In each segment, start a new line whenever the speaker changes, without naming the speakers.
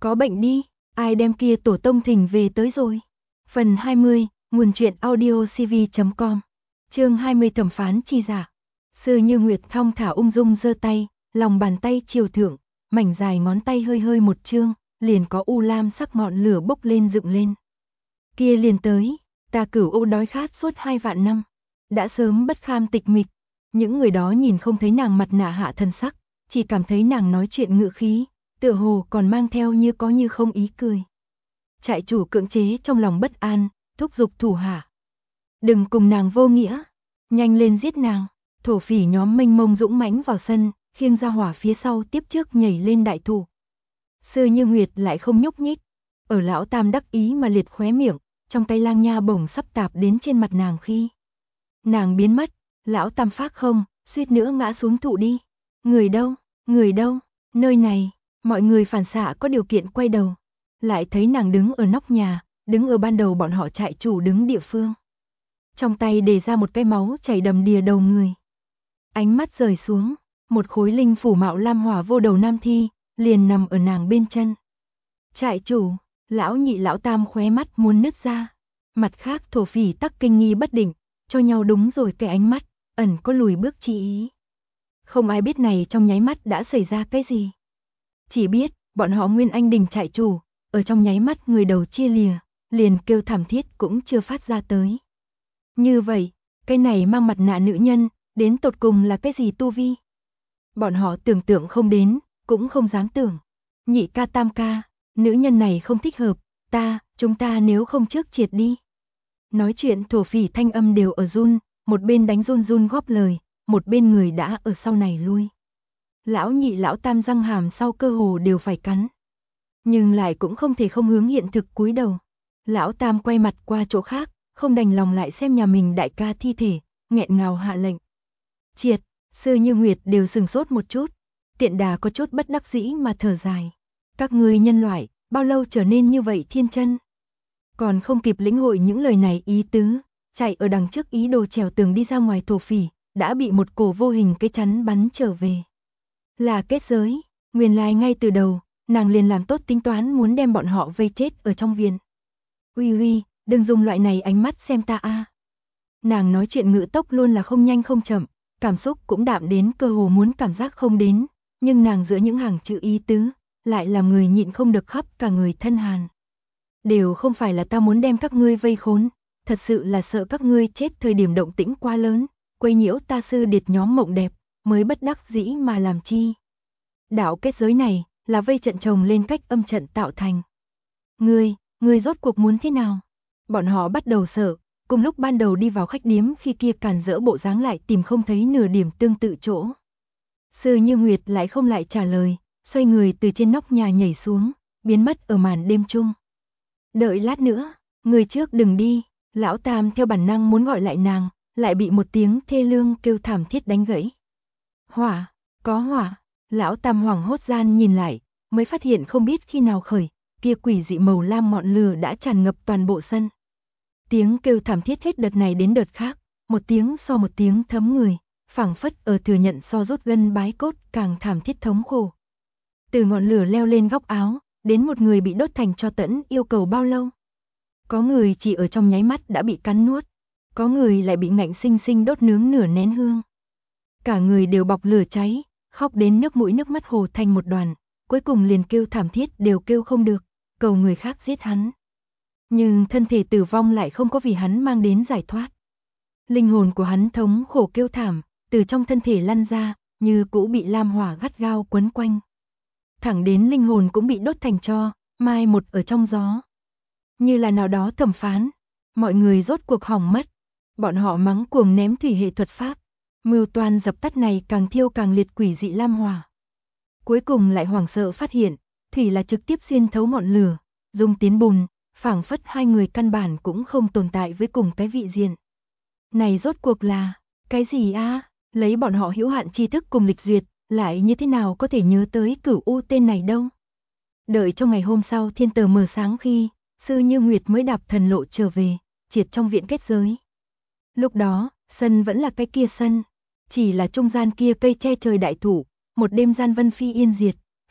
có bệnh đi, ai đem kia tổ tông thỉnh về tới rồi. Phần 20, nguồn truyện audiocv.com. Chương 20 thẩm phán chi giả. Sư Như Nguyệt thong thả ung dung giơ tay, lòng bàn tay chiều thượng, mảnh dài ngón tay hơi hơi một chương, liền có u lam sắc ngọn lửa bốc lên dựng lên. Kia liền tới, ta Cửu U đói khát suốt 2 vạn năm, đã sớm bất kham tịch mịch. Những người đó nhìn không thấy nàng mặt nạ hạ thân sắc, chỉ cảm thấy nàng nói chuyện ngữ khí, tựa hồ còn mang theo như có như không ý cười. Trại chủ cưỡng chế trong lòng bất an, thúc giục thủ hạ. Đừng cùng nàng vô nghĩa, nhanh lên giết nàng. Thổ phỉ nhóm mênh mông dũng mãnh vào sân, khiêng ra hỏa phía sau tiếp trước nhảy lên đại thủ. Sư Như Nguyệt lại không nhúc nhích, ở lão tam đắc ý mà liệt khóe miệng, trong tay lang nha bổng sắp tạp đến trên mặt nàng khi nàng biến mất, lão tam phác không, suýt nữa ngã xuống thụ đi. Người đâu, người đâu, nơi này, mọi người phản xạ có điều kiện quay đầu, lại thấy nàng đứng ở nóc nhà, đứng ở ban đầu bọn họ trại chủ đứng địa phương. Trong tay để ra một cái máu chảy đầm đìa đầu người. Ánh mắt rời xuống, một khối linh phủ mạo lam hỏa vô đầu nam thi, liền nằm ở nàng bên chân. Trại chủ, lão nhị lão tam khóe mắt muốn nứt ra. Mặt khác thổ phỉ tắc kinh nghi bất định, cho nhau đúng rồi cái ánh mắt, ẩn có lùi bước chi ý. Không ai biết này trong nháy mắt đã xảy ra cái gì. Chỉ biết, bọn họ Nguyên Anh Đình trại chủ, ở trong nháy mắt người đầu chia lìa, liền kêu thảm thiết cũng chưa phát ra tới. Như vậy, cái này mang mặt nạ nữ nhân, đến tột cùng là cái gì tu vi? Bọn họ tưởng tượng không đến, cũng không dám tưởng. Nhị ca tam ca, nữ nhân này không thích hợp, chúng ta nếu không trước triệt đi. Nói chuyện thổ phỉ thanh âm đều ở run, một bên đánh run run góp lời, một bên người đã ở sau này lui. Lão nhị lão tam răng hàm sau cơ hồ đều phải cắn. Nhưng lại cũng không thể không hướng hiện thực cúi đầu. Lão tam quay mặt qua chỗ khác, không đành lòng lại xem nhà mình đại ca thi thể, nghẹn ngào hạ lệnh. Triệt, Sư Như Nguyệt đều sừng sốt một chút, Tiện Đà có chút bất đắc dĩ mà thở dài. Các ngươi nhân loại, bao lâu trở nên như vậy thiên chân? Còn không kịp lĩnh hội những lời này ý tứ, chạy ở đằng trước ý đồ trèo tường đi ra ngoài thổ phỉ, đã bị một cổ vô hình cái chắn bắn trở về. Là kết giới, nguyên lai ngay từ đầu, nàng liền làm tốt tính toán muốn đem bọn họ vây chết ở trong viện. Uy, đừng dùng loại này ánh mắt xem ta a. Nàng nói chuyện ngữ tốc luôn là không nhanh không chậm, cảm xúc cũng đạm đến cơ hồ muốn cảm giác không đến, nhưng nàng giữa những hàng chữ ý tứ, lại làm người nhịn không được khắp cả người thân hàn. Đều không phải là ta muốn đem các ngươi vây khốn, thật sự là sợ các ngươi chết thời điểm động tĩnh quá lớn, quấy nhiễu ta sư điệt nhóm mộng đẹp, mới bất đắc dĩ mà làm chi. Đạo kết giới này, là vây trận chồng lên cách âm trận tạo thành. Ngươi rốt cuộc muốn thế nào? Bọn họ bắt đầu sợ, cùng lúc ban đầu đi vào khách điếm khi kia càn rỡ bộ dáng lại tìm không thấy nửa điểm tương tự chỗ. Sư Như Nguyệt lại không lại trả lời, xoay người từ trên nóc nhà nhảy xuống, biến mất ở màn đêm chung. Đợi lát nữa, người trước đừng đi, lão tam theo bản năng muốn gọi lại nàng, lại bị một tiếng thê lương kêu thảm thiết đánh gãy. Hỏa, có hỏa, lão tam hoảng hốt gian nhìn lại, mới phát hiện không biết khi nào khởi, kia quỷ dị màu lam ngọn lửa đã tràn ngập toàn bộ sân. Tiếng kêu thảm thiết hết đợt này đến đợt khác, một tiếng so một tiếng thấm người, phảng phất ở thừa nhận so rút gân bái cốt càng thảm thiết thống khổ. Từ ngọn lửa leo lên góc áo, đến một người bị đốt thành tro tẫn yêu cầu bao lâu? Có người chỉ ở trong nháy mắt đã bị cắn nuốt, có người lại bị ngạnh sinh sinh đốt nướng nửa nén hương. Cả người đều bọc lửa cháy, khóc đến nước mũi nước mắt hồ thành một đoàn, cuối cùng liền kêu thảm thiết đều kêu không được, cầu người khác giết hắn. Nhưng thân thể tử vong lại không có vì hắn mang đến giải thoát. Linh hồn của hắn thống khổ kêu thảm, từ trong thân thể lăn ra, như cũ bị lam hỏa gắt gao quấn quanh. Thẳng đến linh hồn cũng bị đốt thành tro, mai một ở trong gió. Như là nào đó thẩm phán, mọi người rốt cuộc hỏng mất. Bọn họ mắng cuồng ném thủy hệ thuật pháp, mưu toan dập tắt này càng thiêu càng liệt quỷ dị lam hỏa. Cuối cùng lại hoảng sợ phát hiện, thủy là trực tiếp xuyên thấu ngọn lửa, dung tiến bùn, phảng phất hai người căn bản cũng không tồn tại với cùng cái vị diện. Này rốt cuộc là, cái gì a? Lấy bọn họ hữu hạn tri thức cùng lịch duyệt, lại như thế nào có thể nhớ tới Cửu U tên này đâu. Đợi trong ngày hôm sau thiên tờ mờ sáng khi, Sư Như Nguyệt mới đạp thần lộ trở về, triệt trong viện kết giới. Lúc đó, sân vẫn là cái kia sân, chỉ là trung gian kia cây che trời đại thụ, một đêm gian vân phi yên diệt,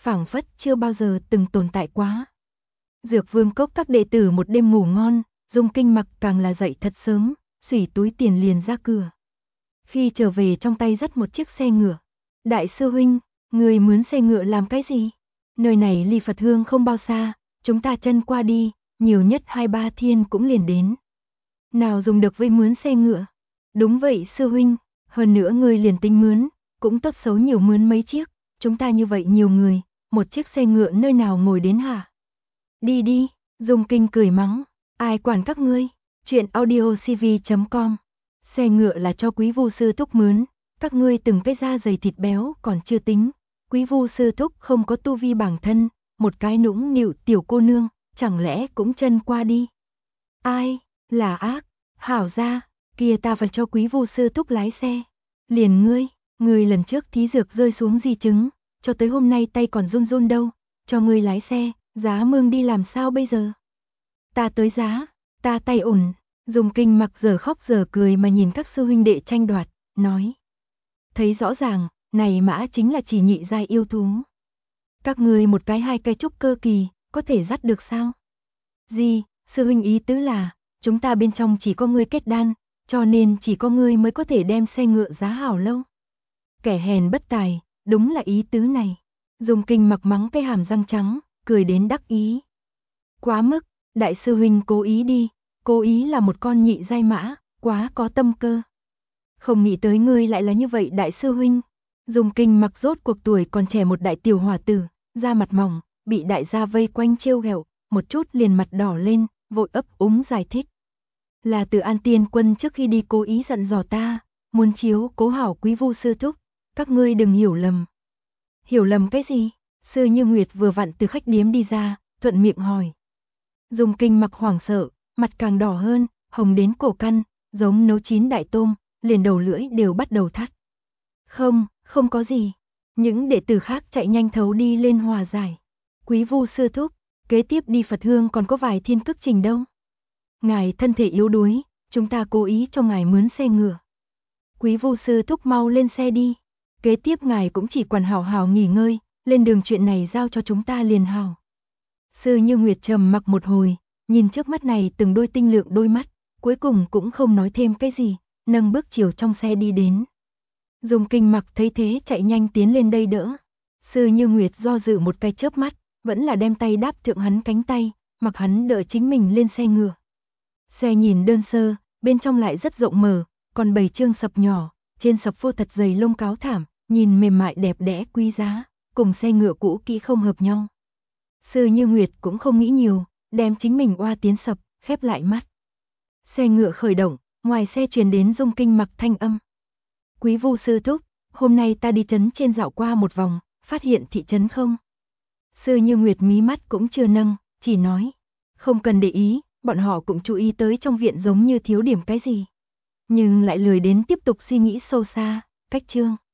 phảng phất chưa bao giờ từng tồn tại quá. Dược Vương Cốc các đệ tử một đêm ngủ ngon, Dung Kinh Mặc càng là dậy thật sớm, xủy túi tiền liền ra cửa. Khi trở về trong tay dắt một chiếc xe ngựa. Đại sư huynh, người mướn xe ngựa làm cái gì? Nơi này ly Phật Hương không bao xa, chúng ta chân qua đi, nhiều nhất 2-3 thiên cũng liền đến. Nào dùng được với mướn xe ngựa? Đúng vậy sư huynh, hơn nữa người liền tính mướn, cũng tốt xấu nhiều mướn mấy chiếc, chúng ta như vậy nhiều người, một chiếc xe ngựa nơi nào ngồi đến hả? Đi đi, Dung Kinh cười mắng, ai quản các ngươi, chuyện audiocv.com. Xe ngựa là cho Quý Vu sư thúc mướn, các ngươi từng cái da dày thịt béo còn chưa tính, Quý Vu sư thúc không có tu vi bản thân, một cái nũng nịu tiểu cô nương, chẳng lẽ cũng chân qua đi? Ai, là ác, hảo ra, kia ta phải cho Quý Vu sư thúc lái xe. Liền ngươi lần trước thí dược rơi xuống di chứng, cho tới hôm nay tay còn run run đâu, cho ngươi lái xe, giá mương đi làm sao bây giờ? Ta tới giá, ta tay ổn. Dung Kinh Mặc giờ khóc giờ cười mà nhìn các sư huynh đệ tranh đoạt, nói. Thấy rõ ràng, này mã chính là chỉ nhị giai yêu thú. Các ngươi một cái hai cái trúc cơ kỳ, có thể dắt được sao? Gì, sư huynh ý tứ là, chúng ta bên trong chỉ có ngươi kết đan, cho nên chỉ có ngươi mới có thể đem xe ngựa giá hảo lâu. Kẻ hèn bất tài, đúng là ý tứ này. Dung Kinh Mặc mắng cái hàm răng trắng, cười đến đắc ý. Quá mức, đại sư huynh cố ý đi. Cố ý là một con nhị giai mã, quá có tâm cơ. Không nghĩ tới ngươi lại là như vậy đại sư huynh. Dung Kinh Mặc rốt cuộc tuổi còn trẻ một đại tiểu hòa tử, da mặt mỏng, bị đại gia vây quanh trêu ghẹo, một chút liền mặt đỏ lên, vội ấp úng giải thích. Là từ An Tiên Quân trước khi đi cố ý dặn dò ta, muốn chiếu cố hảo Quý Vu sư thúc, các ngươi đừng hiểu lầm. Hiểu lầm cái gì? Sư Như Nguyệt vừa vặn từ khách điếm đi ra, thuận miệng hỏi. Dung Kinh Mặc hoảng sợ, mặt càng đỏ hơn, hồng đến cổ căn, giống nấu chín đại tôm, liền đầu lưỡi đều bắt đầu thắt. Không có gì. Những đệ tử khác chạy nhanh thấu đi lên hòa giải. Quý Vu sư thúc, kế tiếp đi Phật Hương còn có vài thiên cước trình đâu. Ngài thân thể yếu đuối, chúng ta cố ý cho ngài mướn xe ngựa. Quý Vu sư thúc mau lên xe đi. Kế tiếp ngài cũng chỉ quản hảo hảo nghỉ ngơi, lên đường chuyện này giao cho chúng ta liền hảo. Sư Như Nguyệt trầm mặc một hồi, nhìn trước mắt này từng đôi tinh lượng đôi mắt, cuối cùng cũng không nói thêm cái gì, nâng bước chiều trong xe đi đến. Dung Kinh Mặc thấy thế chạy nhanh tiến lên đây đỡ. Sư Như Nguyệt do dự một cái chớp mắt, vẫn là đem tay đáp thượng hắn cánh tay, mặc hắn đỡ chính mình lên xe ngựa. Xe nhìn đơn sơ, bên trong lại rất rộng mở, còn 7 chương sập nhỏ, trên sập phô thật dày lông cáo thảm, nhìn mềm mại đẹp đẽ quý giá, cùng xe ngựa cũ kỹ không hợp nhau. Sư Như Nguyệt cũng không nghĩ nhiều, đem chính mình oa tiến sập, khép lại mắt. Xe ngựa khởi động, ngoài xe truyền đến Dung Kinh Mặc thanh âm. Quý Vu sư thúc, hôm nay ta đi trấn trên dạo qua một vòng, phát hiện thị trấn không? Sư Như Nguyệt mí mắt cũng chưa nâng, chỉ nói. Không cần để ý, bọn họ cũng chú ý tới trong viện giống như thiếu điểm cái gì. Nhưng lại lười đến tiếp tục suy nghĩ sâu xa, cách chương.